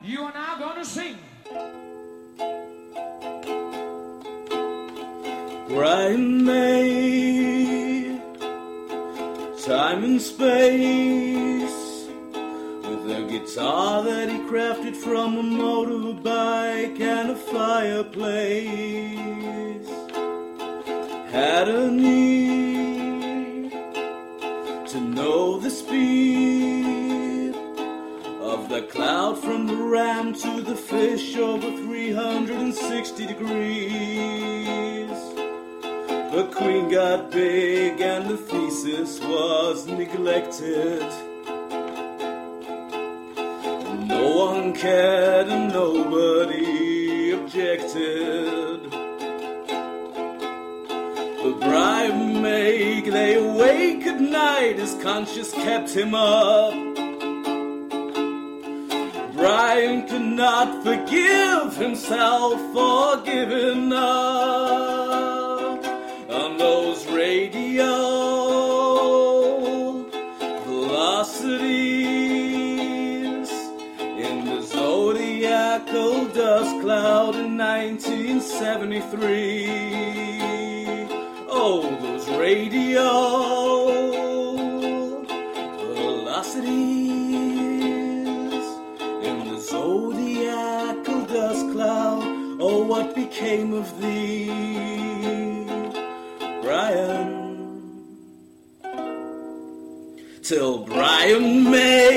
You are now going to sing. Brian May, time and space, with a guitar that he crafted from a motorbike and a fireplace, had a need to know the speed of the cloud from the ram to the fish over 360 degrees. The Queen got big and the thesis was neglected. No one cared and nobody objected. But Brian May lay awake at night, his conscience kept him up. Brian could not forgive himself for giving up on those radio velocities in the zodiacal dust cloud in 1973. Oh, those radio velocities in the zodiacal dust cloud. Oh, what became of thee, Brian? Till Brian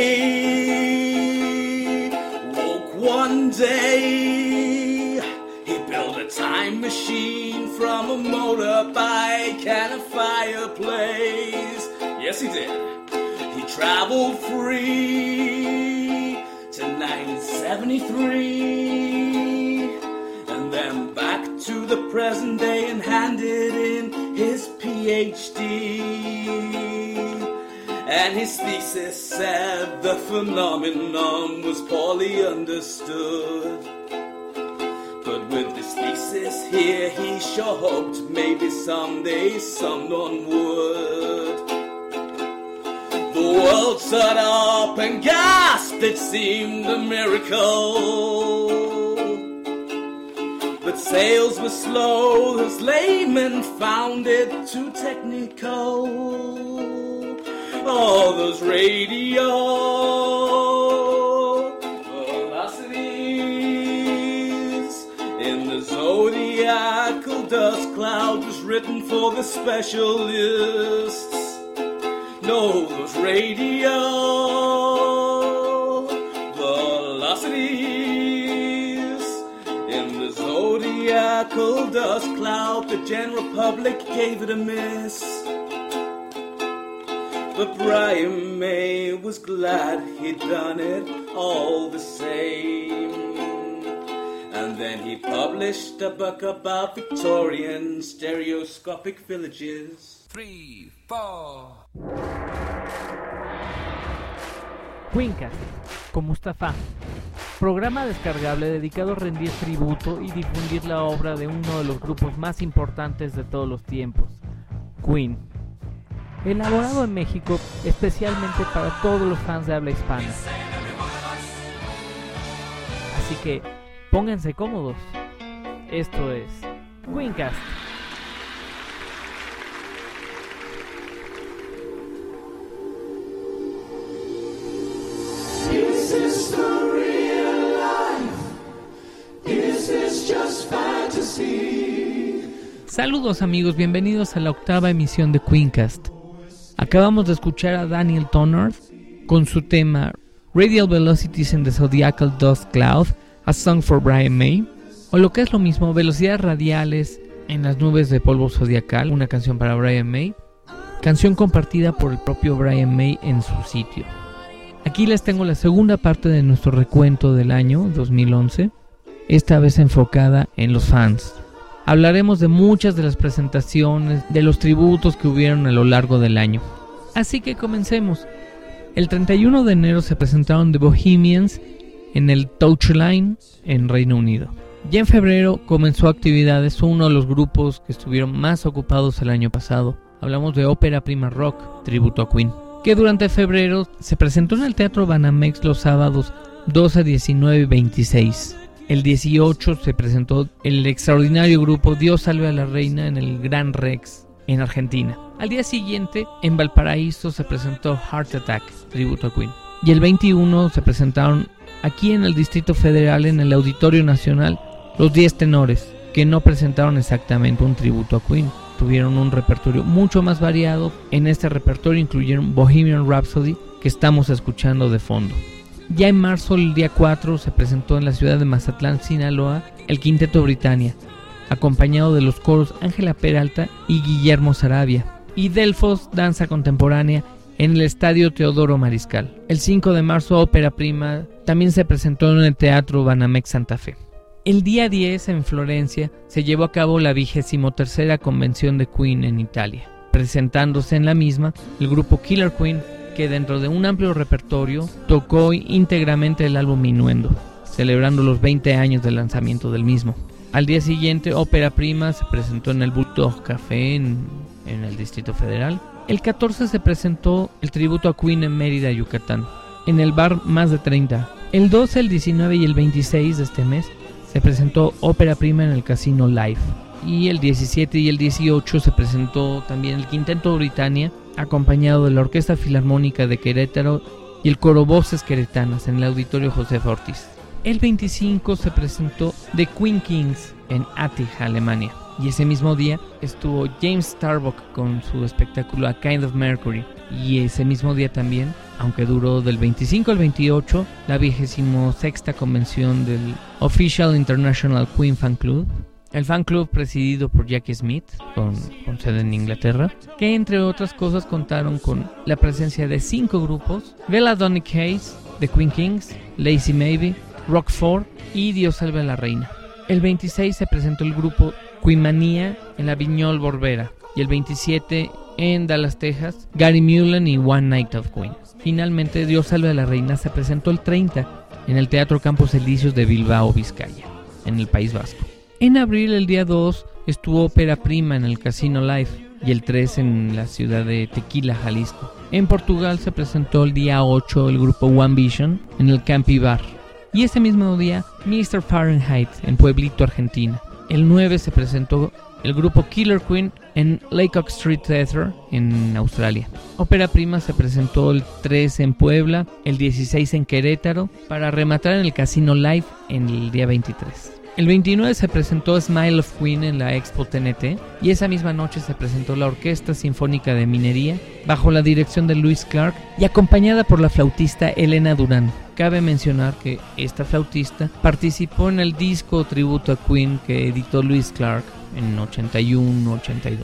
May woke one day. He built a time machine from a motorbike and a fireplace. Yes, he did. He traveled free to 1973, and then back to the present day and handed in his PhD. And his thesis said the phenomenon was poorly understood. But with this thesis here, he sure hoped maybe someday someone would. The world stood up and gasped, it seemed a miracle. But sales were slow, as laymen found it too technical. All those radio velocities in the zodiacal dust cloud was written for the specialists. No, those radio velocities in the zodiacal dust cloud, the general public gave it a miss. But Brian May was glad he'd done it all the same. And then he published a book about Victorian stereoscopic villages. 3, 4. Queencast, con Mustafa, programa descargable dedicado a rendir tributo y difundir la obra de uno de los grupos más importantes de todos los tiempos, Queen. Elaborado en México especialmente para todos los fans de habla hispana. Así que pónganse cómodos. Esto es Queencast. Is this the real life? Is this just fantasy? Saludos amigos, bienvenidos a la octava emisión de Queencast. Acabamos de escuchar a Daniel Tonard con su tema Radial Velocities in the Zodiacal Dust Cloud, A Song for Brian May, o lo que es lo mismo, Velocidades Radiales en las Nubes de Polvo Zodiacal, una canción para Brian May, canción compartida por el propio Brian May en su sitio. Aquí les tengo la segunda parte de nuestro recuento del año 2011, esta vez enfocada en los fans. Hablaremos de muchas de las presentaciones, de los tributos que hubieron a lo largo del año. Así que comencemos. El 31 de enero se presentaron The Bohemians en el Touchline en Reino Unido. Ya en febrero comenzó actividades uno de los grupos que estuvieron más ocupados el año pasado. Hablamos de Ópera Prima Rock, tributo a Queen, que durante febrero se presentó en el Teatro Banamex los sábados 12, 19 y 26. El 18 se presentó el extraordinario grupo Dios salve a la reina en el Gran Rex en Argentina. Al día siguiente, en Valparaíso se presentó Heart Attack, tributo a Queen. Y el 21 se presentaron aquí en el Distrito Federal, en el Auditorio Nacional, los 10 tenores, que no presentaron exactamente un tributo a Queen. Tuvieron un repertorio mucho más variado. En este repertorio incluyeron Bohemian Rhapsody, que estamos escuchando de fondo. Ya en marzo, el día 4, se presentó en la ciudad de Mazatlán, Sinaloa, el Quinteto Britannia, acompañado de los coros Ángela Peralta y Guillermo Sarabia, y Delfos Danza Contemporánea en el Estadio Teodoro Mariscal. El 5 de marzo, Ópera Prima también se presentó en el Teatro Banamex Santa Fe. El día 10, en Florencia, se llevó a cabo la 23ª Convención de Queen en Italia, presentándose en la misma el grupo Killer Queen, que dentro de un amplio repertorio tocó íntegramente el álbum Innuendo, celebrando los 20 años del lanzamiento del mismo. Al día siguiente, Ópera Prima se presentó en el Bulldog Café en el Distrito Federal. El 14 se presentó el tributo a Queen en Mérida, Yucatán, en el bar Más de 30. El 12, el 19 y el 26 de este mes se presentó Ópera Prima en el Casino Live. Y el 17 y el 18 se presentó también el Quinteto Britannia, acompañado de la Orquesta Filarmónica de Querétaro y el Coro Voces Queretanas en el Auditorio Josefa Ortiz. El 25 se presentó The Queen Kings en Attich, Alemania. Y ese mismo día estuvo James Starbuck con su espectáculo A Kind of Mercury. Y ese mismo día también, aunque duró del 25 al 28, la 26ª convención del Official International Queen Fan Club. El fan club presidido por Jackie Smith, con sede en Inglaterra, que entre otras cosas contaron con la presencia de 5 grupos: Belladonna Case, The Queen Kings, Lazy Maybe, Rockford y Dios salve a la reina. El 26 se presentó el grupo Queenmania en la Viñol Borbera, y el 27 en Dallas, Texas, Gary Mullen y One Night of Queen. Finalmente, Dios salve a la reina se presentó el 30 en el Teatro Campos Elíseos de Bilbao, Vizcaya, en el País Vasco. En abril, el día 2, estuvo Ópera Prima en el Casino Live, y el 3 en la ciudad de Tequila, Jalisco. En Portugal se presentó el día 8 el grupo One Vision en el Campi Bar, y ese mismo día Mr. Fahrenheit en Pueblito, Argentina. El 9 se presentó el grupo Killer Queen en Laycock Street Theatre en Australia. Ópera Prima se presentó el 13 en Puebla, el 16 en Querétaro, para rematar en el Casino Live en el día 23. El 29 se presentó Smile of Queen en la Expo TNT, y esa misma noche se presentó la Orquesta Sinfónica de Minería bajo la dirección de Louis Clark y acompañada por la flautista Elena Durán. Cabe mencionar que esta flautista participó en el disco tributo a Queen que editó Louis Clark en 81-82.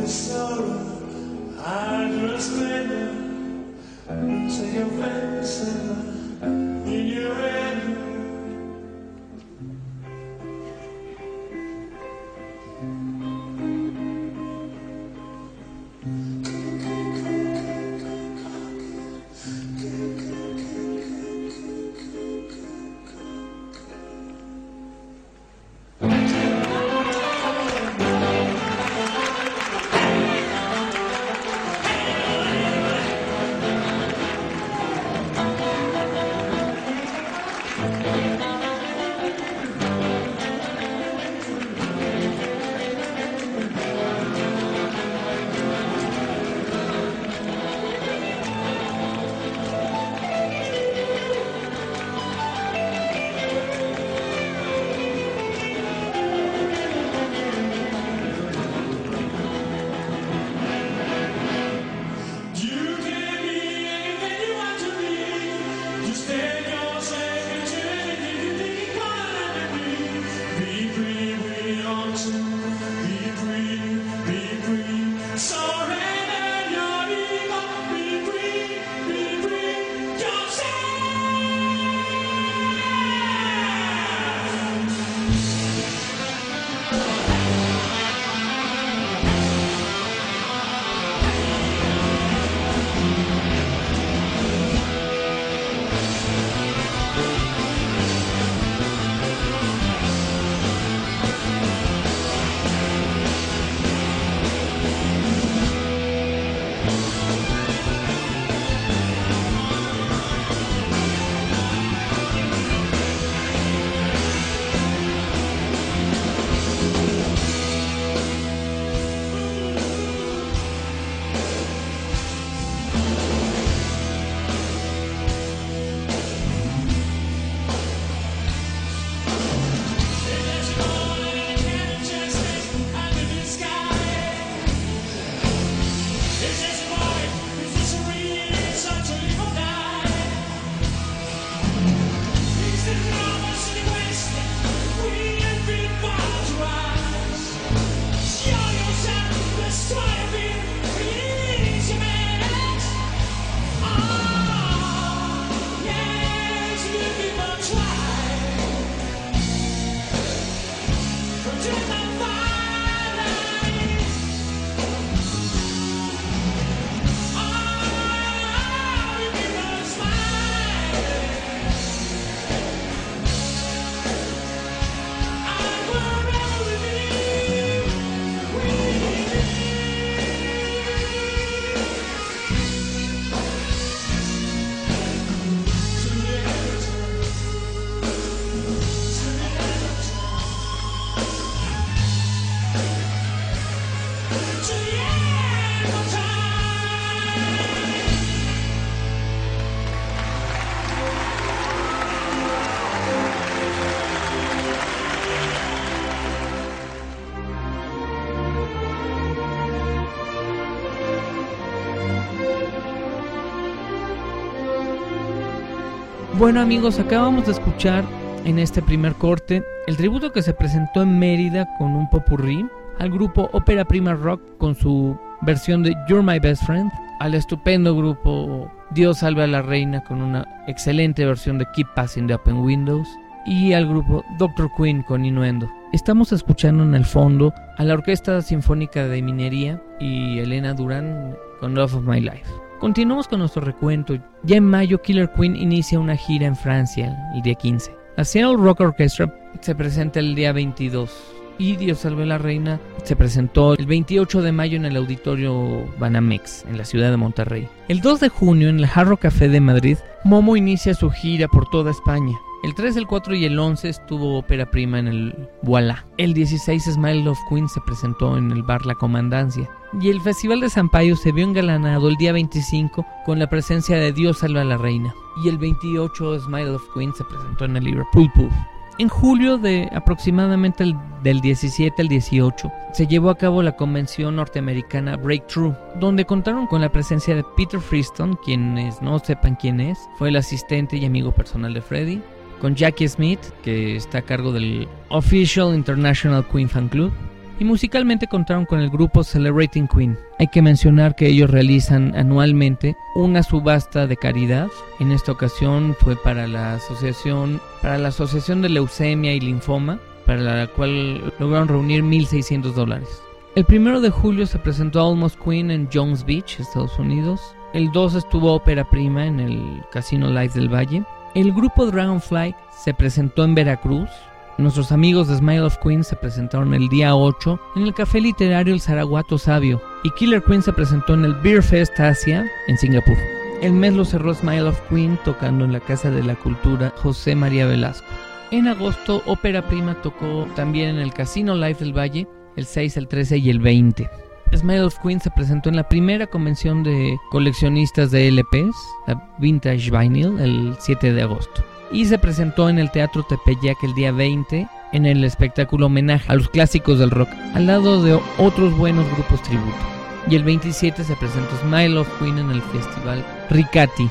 Bueno amigos, acabamos de escuchar en este primer corte el tributo que se presentó en Mérida con un popurrí al grupo Ópera Prima Rock con su versión de You're My Best Friend, al estupendo grupo Dios Salve a la Reina con una excelente versión de Keep Passing the Open Windows y al grupo Dr. Queen con Innuendo. Estamos escuchando en el fondo a la Orquesta Sinfónica de Minería y Elena Durán con Love of My Life. Continuamos con nuestro recuento. Ya en mayo Killer Queen inicia una gira en Francia el día 15. La Seattle Rock Orchestra se presenta el día 22 y Dios Salve a la Reina se presentó el 28 de mayo en el Auditorio Banamex en la ciudad de Monterrey. El 2 de junio en el Hard Rock Café de Madrid, Momo inicia su gira por toda España. El 3, el 4 y el 11 estuvo Ópera Prima en el Voilà. El 16 Smile of Queen se presentó en el bar La Comandancia. Y el Festival de Sampaio se vio engalanado el día 25 con la presencia de Dios Salva a la Reina. Y el 28 Smile of Queen se presentó en el Liverpool Pub. En julio de aproximadamente del 17 al 18 se llevó a cabo la convención norteamericana Breakthrough, donde contaron con la presencia de Peter Freeston, quienes no sepan quién es, fue el asistente y amigo personal de Freddie, con Jackie Smith, que está a cargo del Official International Queen Fan Club, y musicalmente contaron con el grupo Celebrating Queen. Hay que mencionar que ellos realizan anualmente una subasta de caridad. En esta ocasión fue para la Asociación de Leucemia y Linfoma, para la cual lograron reunir $1,600. El 1 de julio se presentó Almost Queen en Jones Beach, Estados Unidos. El 2 estuvo Ópera Prima en el Casino Live del Valle. El grupo Dragonfly se presentó en Veracruz. Nuestros amigos de Smile of Queen se presentaron el día 8 en el Café Literario El Zaraguato Sabio. Y Killer Queen se presentó en el Beer Fest Asia en Singapur. El mes lo cerró Smile of Queen tocando en la Casa de la Cultura José María Velasco. En agosto, Ópera Prima tocó también en el Casino Live del Valle el 6, el 13 y el 20. Smile of Queen se presentó en la primera convención de coleccionistas de LPs, la Vintage Vinyl, el 7 de agosto. Y se presentó en el Teatro Tepeyac el día 20 en el espectáculo homenaje a los clásicos del rock, al lado de otros buenos grupos tributo. Y el 27 se presentó Smile of Queen en el festival Ricati.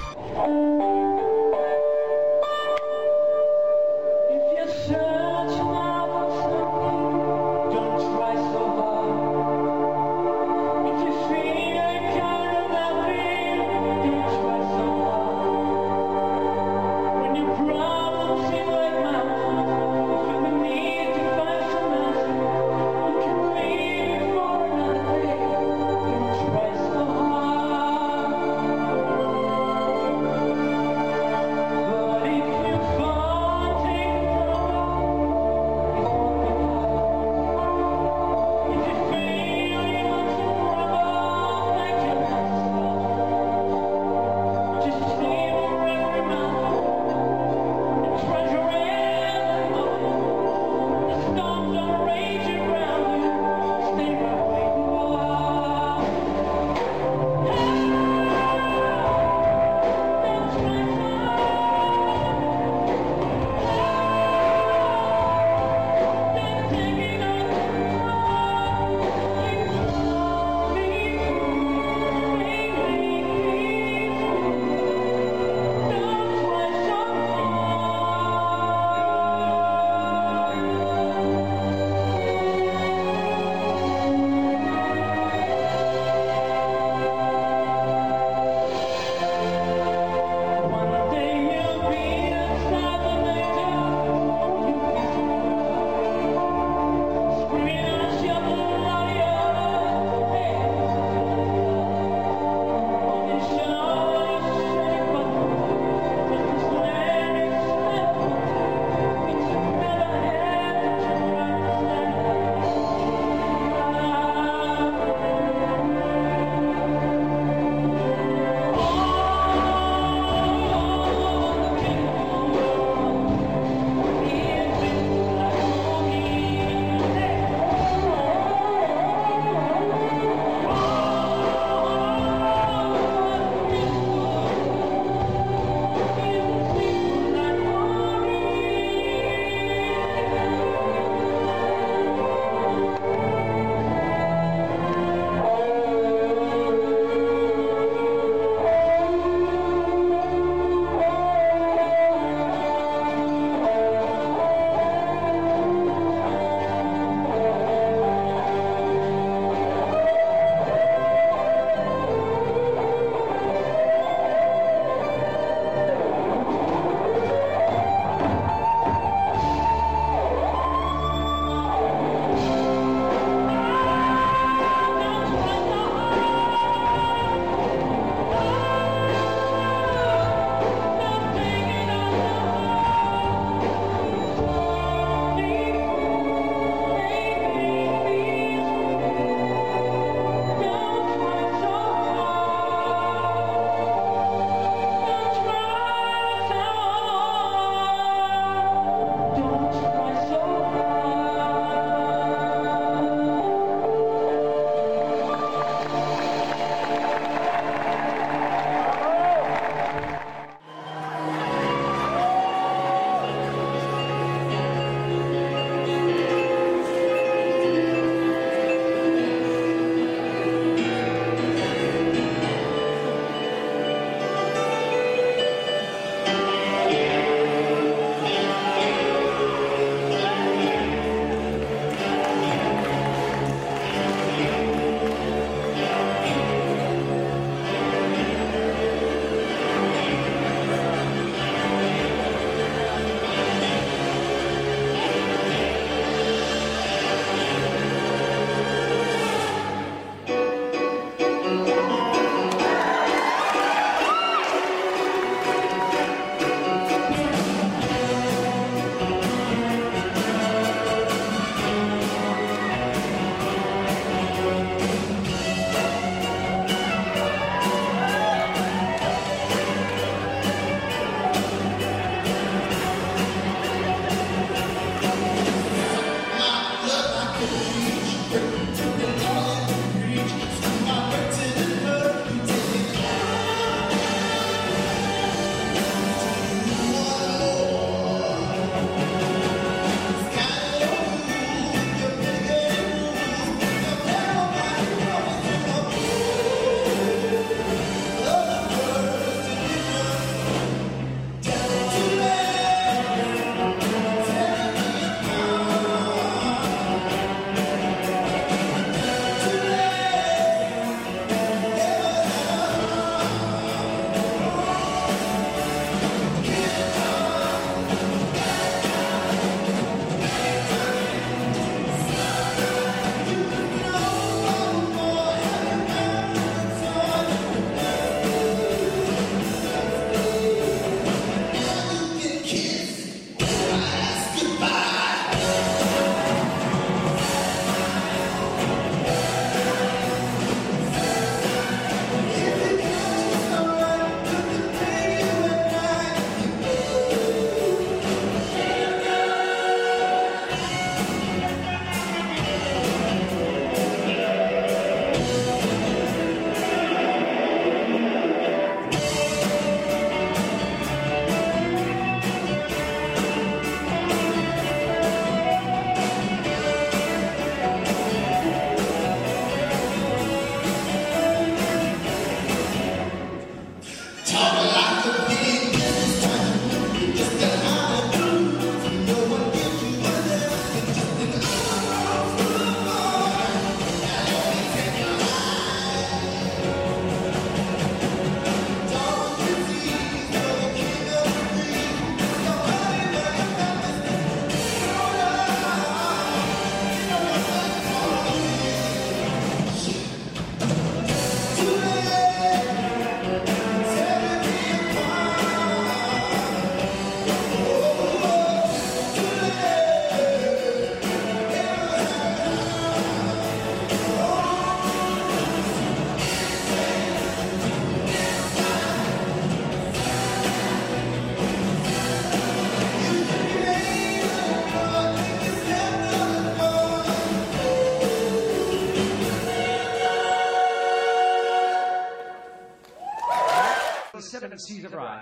seas arrive.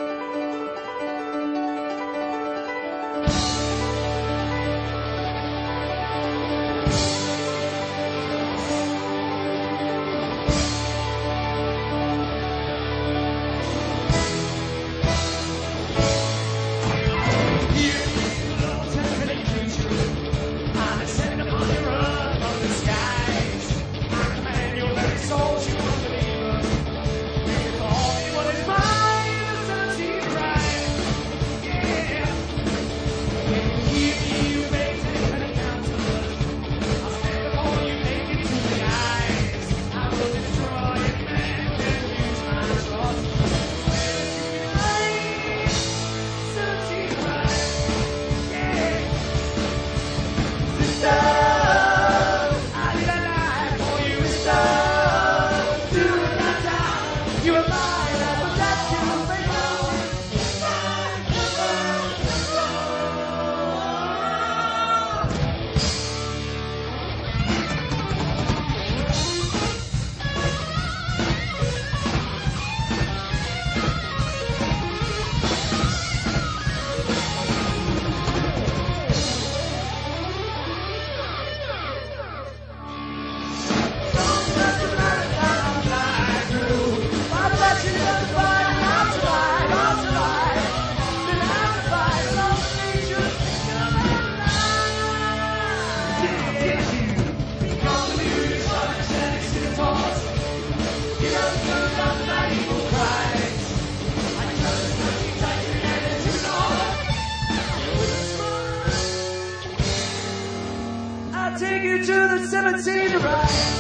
Take you to the 17 right.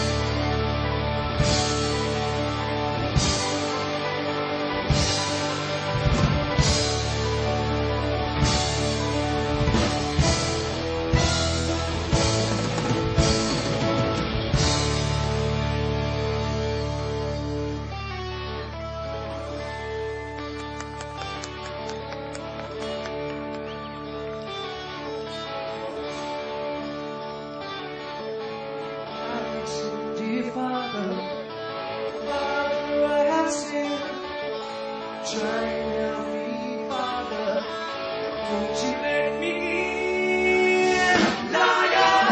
Father, I have sinned. Try and help me, Father. Won't you let me in? Liar!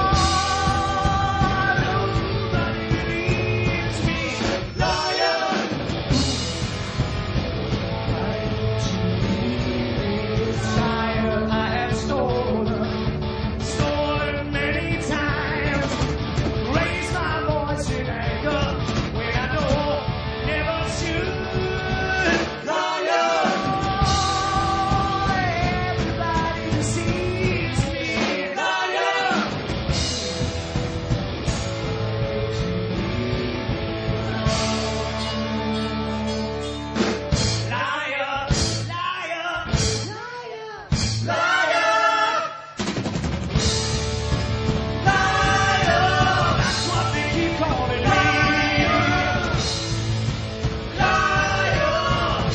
Nobody believes me. Liar! Why don't you believe this? Liar, I have stolen many times. Raise my voice in anger when I know never should. Liar, everybody deceives me. Liar, liar, liar, liar, liar. Liar, that's what they keep calling me. Liar,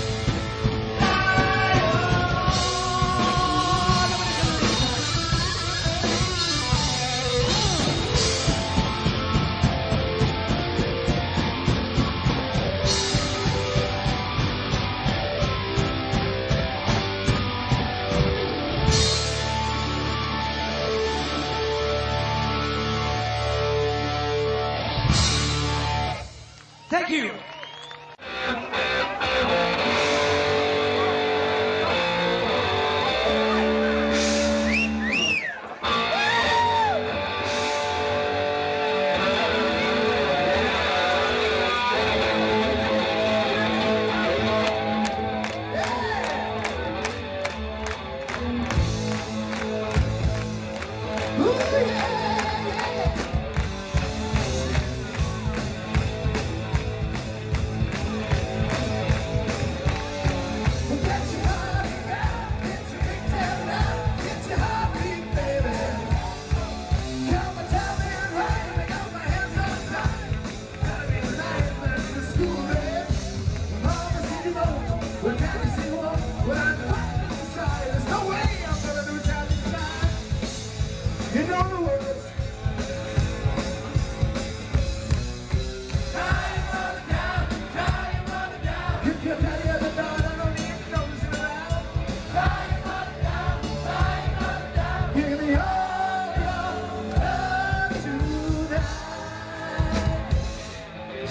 Thank you.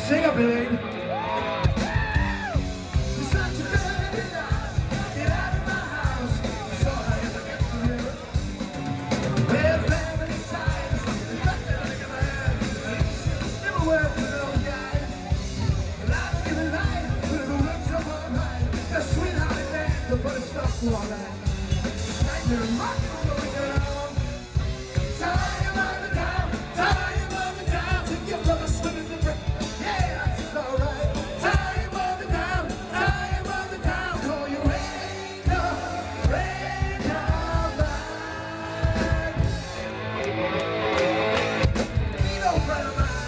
Sing up, baby. You're such a dirty dog. Get out of my house. So I ever get to you. There's family ties. There's nothing I can have. Never worked with those guys. Life's giving life, but if it works so alright. The sweetheart dance, the funny stuff for all that. Nightmare rockin' going down. Tie him on the down. Tie him on the down. Take your brother swimming the break. Yeah, that's alright. Tie him on the down. Tie him on the down. Call you Ranger, Ranger man. Ain't no friend of mine.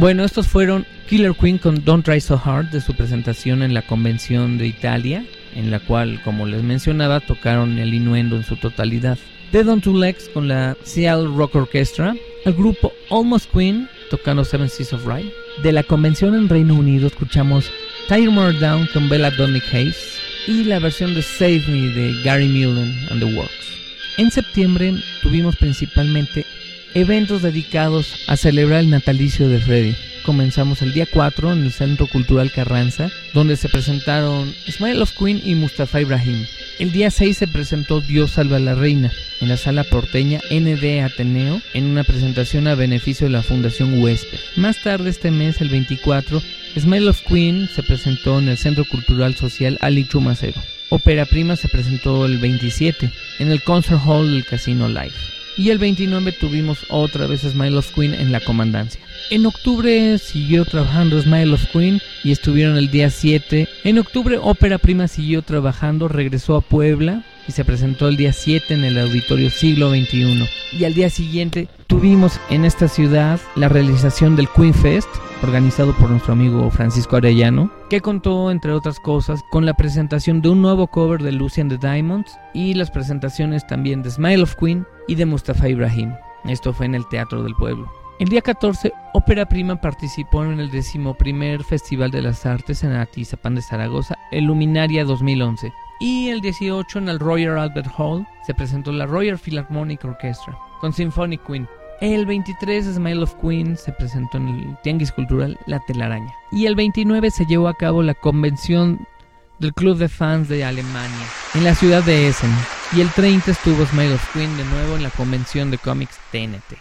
Bueno, estos fueron Killer Queen con Don't Try So Hard de su presentación en la convención de Italia, en la cual, como les mencionaba, tocaron el Innuendo en su totalidad. Dead on Two Legs con la Seattle Rock Orchestra, el grupo Almost Queen tocando Seven Seas of Rhye. De la convención en Reino Unido escuchamos Tire More Down con Bella Donick Hayes y la versión de Save Me de Gary Mullen and the Works. En septiembre tuvimos principalmente eventos dedicados a celebrar el natalicio de Freddie. Comenzamos el día 4 en el Centro Cultural Carranza, donde se presentaron Smile of Queen y Mustafa Ibrahim. El día 6 se presentó Dios Salva a la Reina en la sala porteña ND Ateneo en una presentación a beneficio de la Fundación Huésped. Más tarde este mes, el 24, Smile of Queen se presentó en el Centro Cultural Social Ali Chumacero. Ópera Prima se presentó el 27 en el Concert Hall del Casino Live. Y el 29 tuvimos otra vez Smile of Queen en la Comandancia. En octubre siguió trabajando Smile of Queen y estuvieron el día 7. En octubre Ópera Prima siguió trabajando, regresó a Puebla y se presentó el día 7 en el Auditorio Siglo XXI. Y al día siguiente tuvimos en esta ciudad la realización del Queen Fest, organizado por nuestro amigo Francisco Arellano, que contó, entre otras cosas, con la presentación de un nuevo cover de Lucy and the Diamonds y las presentaciones también de Smile of Queen y de Mustafa Ibrahim. Esto fue en el Teatro del Pueblo. El día 14, Ópera Prima participó en el 11º Festival de las Artes en Atizapán de Zaragoza, el Luminaria 2011. Y el 18, en el Royal Albert Hall, se presentó la Royal Philharmonic Orchestra con Symphonic Queen. El 23, Smile of Queen se presentó en el Tianguis Cultural La Telaraña. Y el 29 se llevó a cabo la convención del Club de Fans de Alemania en la ciudad de Essen. Y el 30 estuvo Smile of Queen de nuevo en la convención de cómics TNT.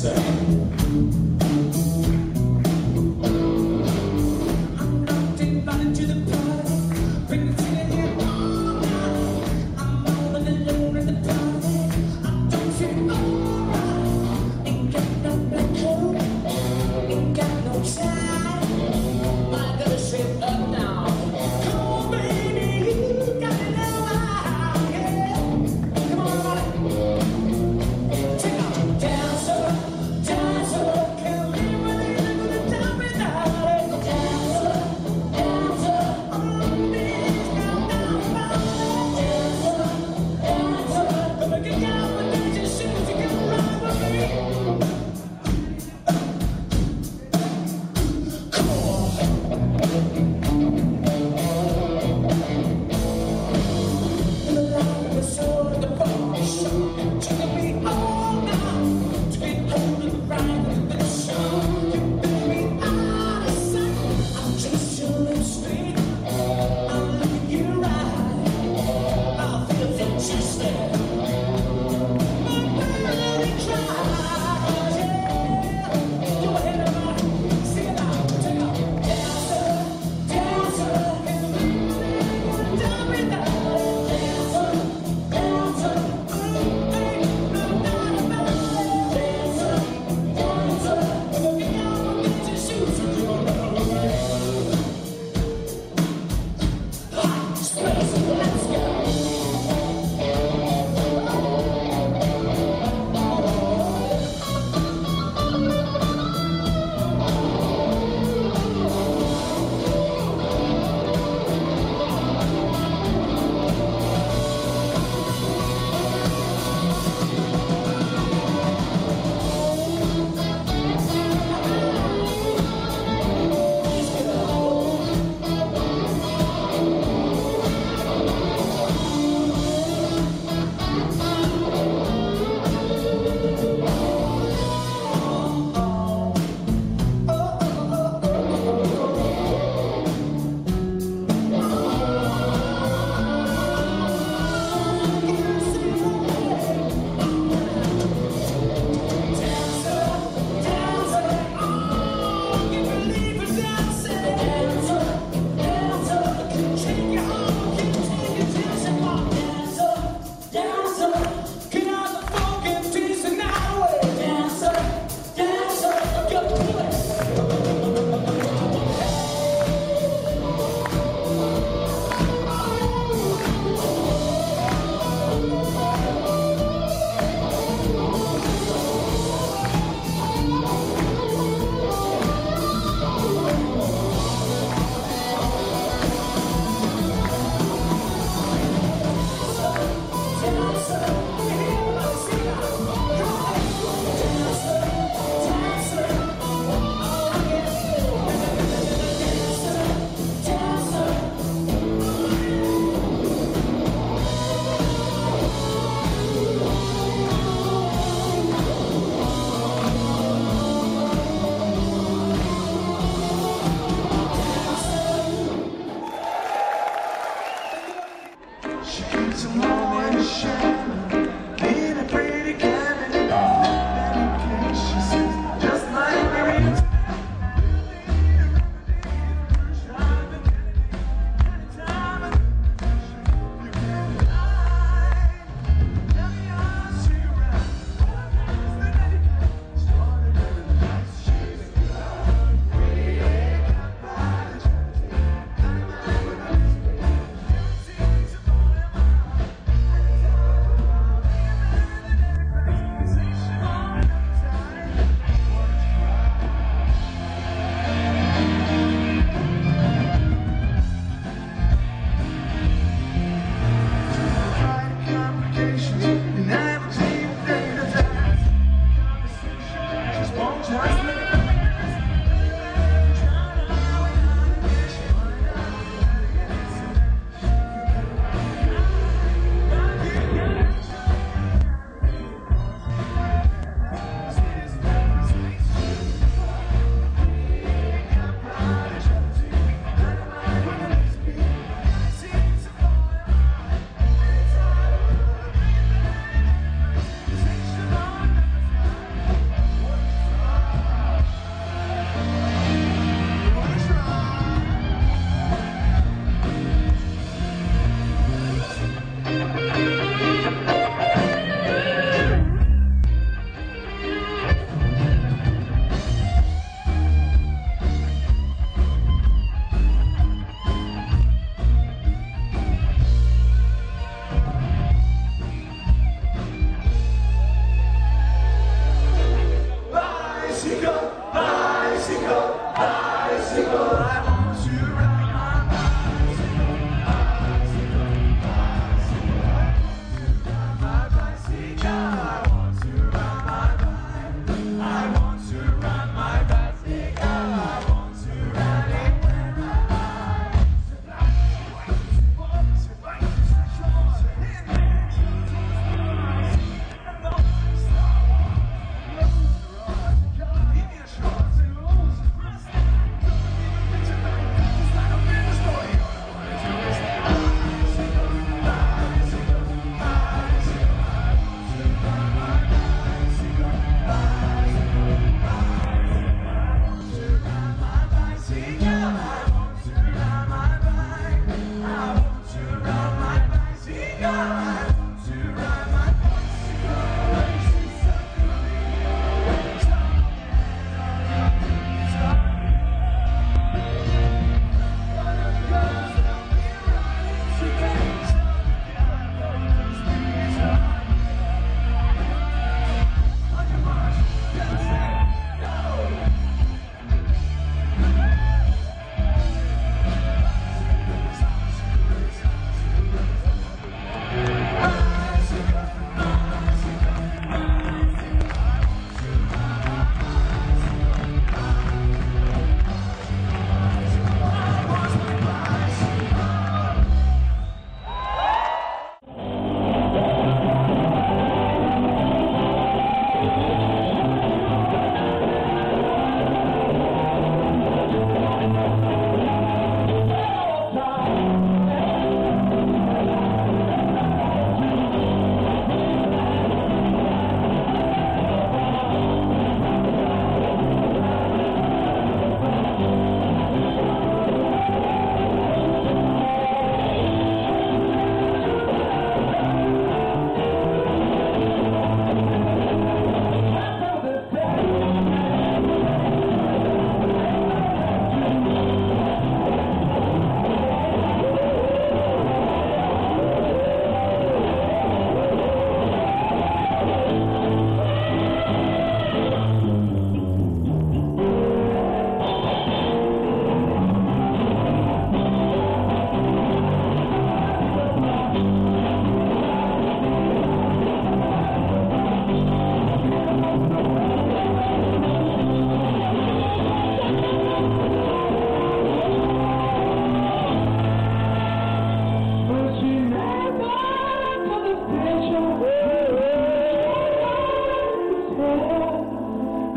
Dancer,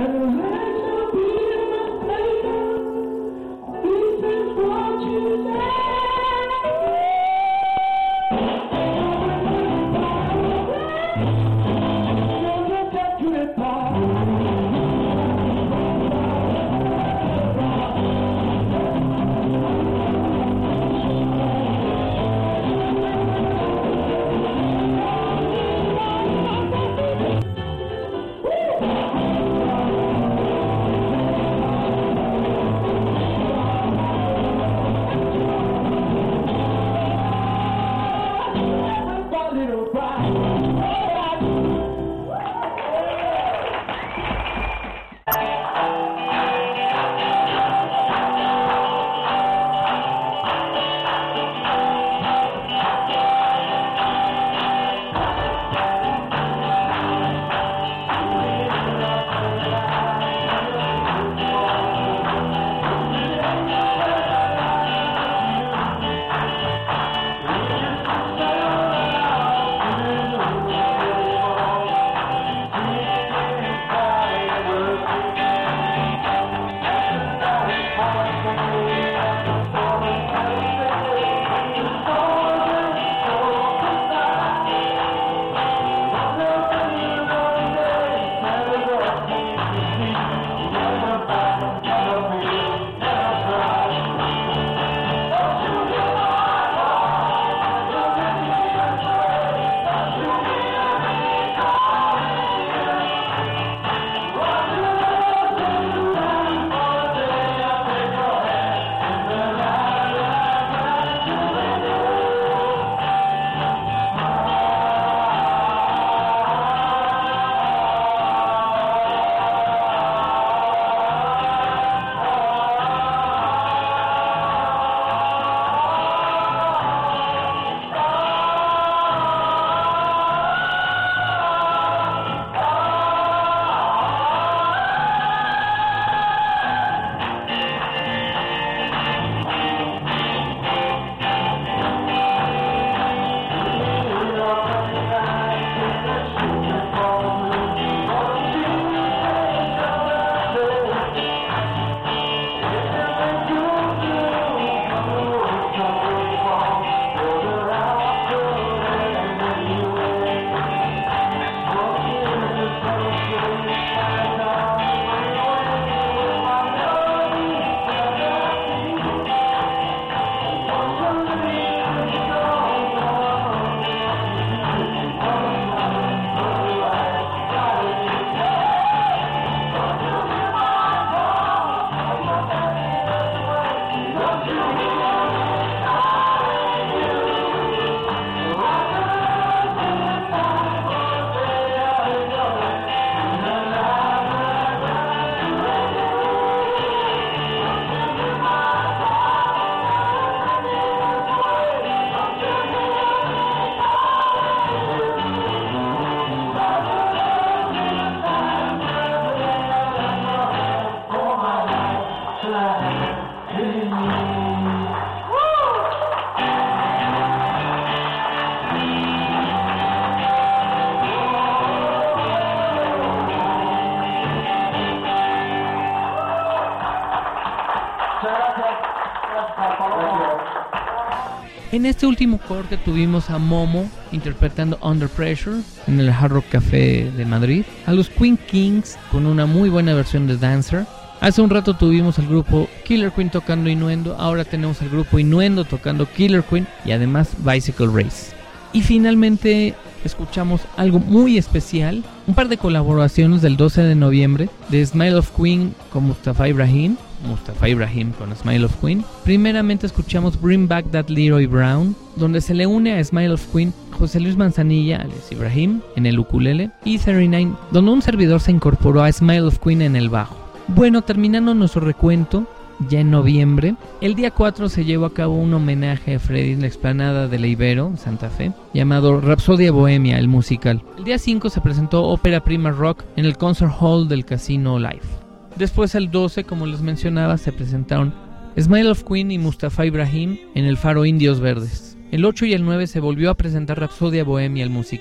En este último corte tuvimos a Momo interpretando Under Pressure en el Hard Rock Café de Madrid, a los Queen Kings con una muy buena versión de Dancer. Hace un rato tuvimos al grupo Killer Queen tocando Innuendo, ahora tenemos al grupo Innuendo tocando Killer Queen y además Bicycle Race. Y finalmente escuchamos algo muy especial, un par de colaboraciones del 12 de noviembre de Smile of Queen con Mustafa Ibrahim con Smile of Queen. Primeramente escuchamos Bring Back That Leroy Brown, donde se le une a Smile of Queen José Luis Manzanilla, alias Ibrahim, en el ukulele, y 39, donde un servidor se incorporó a Smile of Queen en el bajo. Bueno, terminando nuestro recuento, ya en noviembre, el día 4 se llevó a cabo un homenaje a Freddie en la explanada de la Ibero, Santa Fe, llamado Rapsodia Bohemia, el musical. El día 5 se presentó Ópera Prima Rock en el Concert Hall del Casino Live. Después el 12, como les mencionaba, se presentaron Smile of Queen y Mustafa Ibrahim en el Faro Indios Verdes. El 8 y el 9 se volvió a presentar Rapsodia Bohemia, el musical.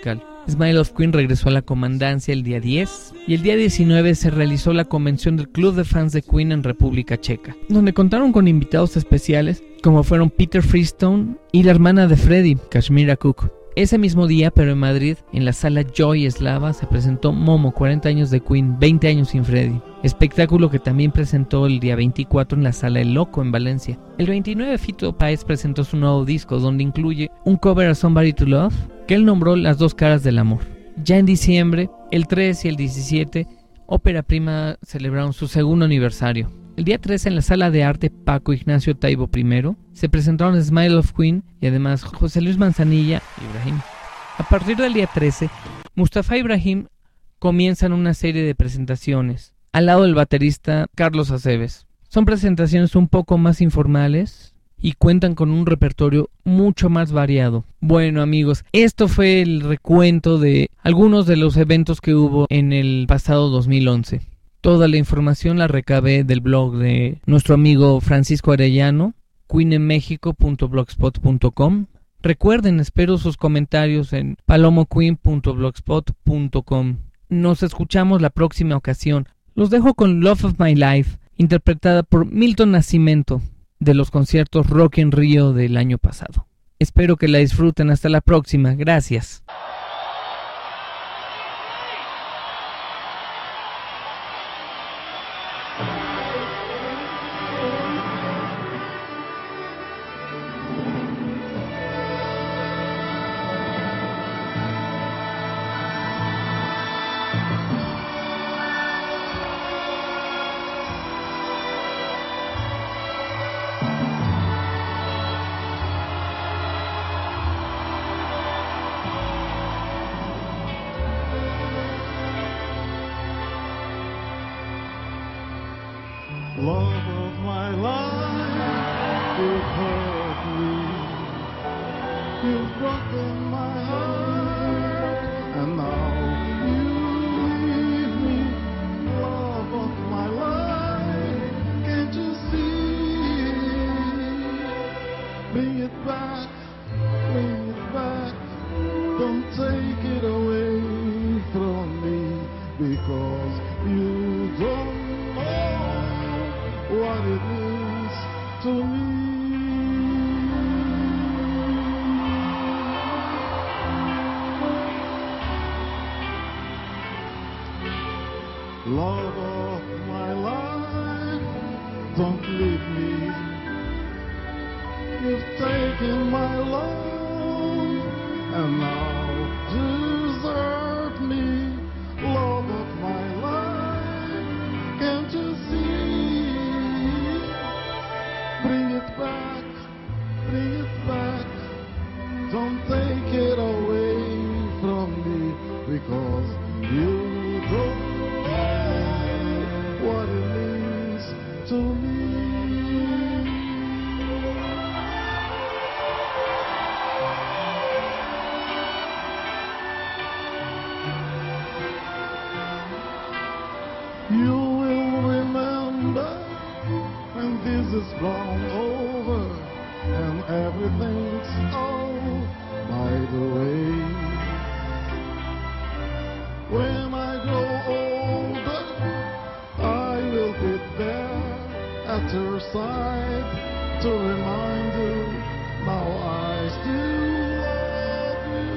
Smile of Queen regresó a la comandancia el día 10 y el día 19 se realizó la convención del Club de Fans de Queen en República Checa, donde contaron con invitados especiales como fueron Peter Freestone y la hermana de Freddie, Kashmira Cook. Ese mismo día, pero en Madrid, en la sala Joy Slava, se presentó Momo, 40 años de Queen, 20 años sin Freddie. Espectáculo que también presentó el día 24 en la sala El Loco en Valencia. El 29 Fito Páez presentó su nuevo disco, donde incluye un cover a Somebody to Love, que él nombró Las dos caras del amor. Ya en diciembre, el 3 y el 17, Ópera Prima celebraron su segundo aniversario. El día 13 en la Sala de Arte Paco Ignacio Taibo I se presentaron Smile of Queen y además José Luis Manzanilla y Ibrahim. A partir del día 13, Mustafa Ibrahim comienzan una serie de presentaciones al lado del baterista Carlos Aceves. Son presentaciones un poco más informales y cuentan con un repertorio mucho más variado. Bueno amigos, esto fue el recuento de algunos de los eventos que hubo en el pasado 2011. Toda la información la recabé del blog de nuestro amigo Francisco Arellano, queenenmexico.blogspot.com. Recuerden, espero sus comentarios en palomoqueen.blogspot.com. Nos escuchamos la próxima ocasión. Los dejo con Love of My Life, interpretada por Milton Nascimento, de los conciertos Rock in Rio del año pasado. Espero que la disfruten. Hasta la próxima. Gracias. Love of my life, you've hurt me, you've broken my heart, and now you leave me. Love of my life, can't you see? Bring it back, don't take it away from me, because you don't what it means to me. Love of my life, don't leave me. You've taken my love and now desert me. Love of my life, can't you see? Bring it back, don't take it away from me, because you don't know what it means to me. You will remember when this is gone over and everything's all by the way. When I grow older, I will be there at your side to remind you, now I still love you.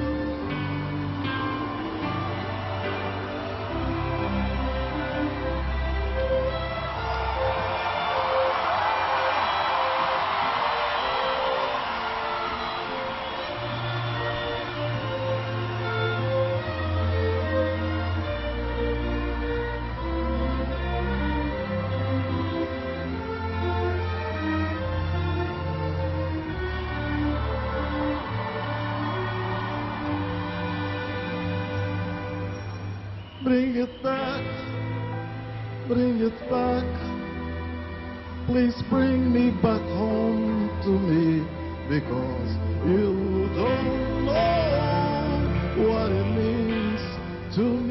Bring it back, please bring me back home to me, because you don't know what it means to me.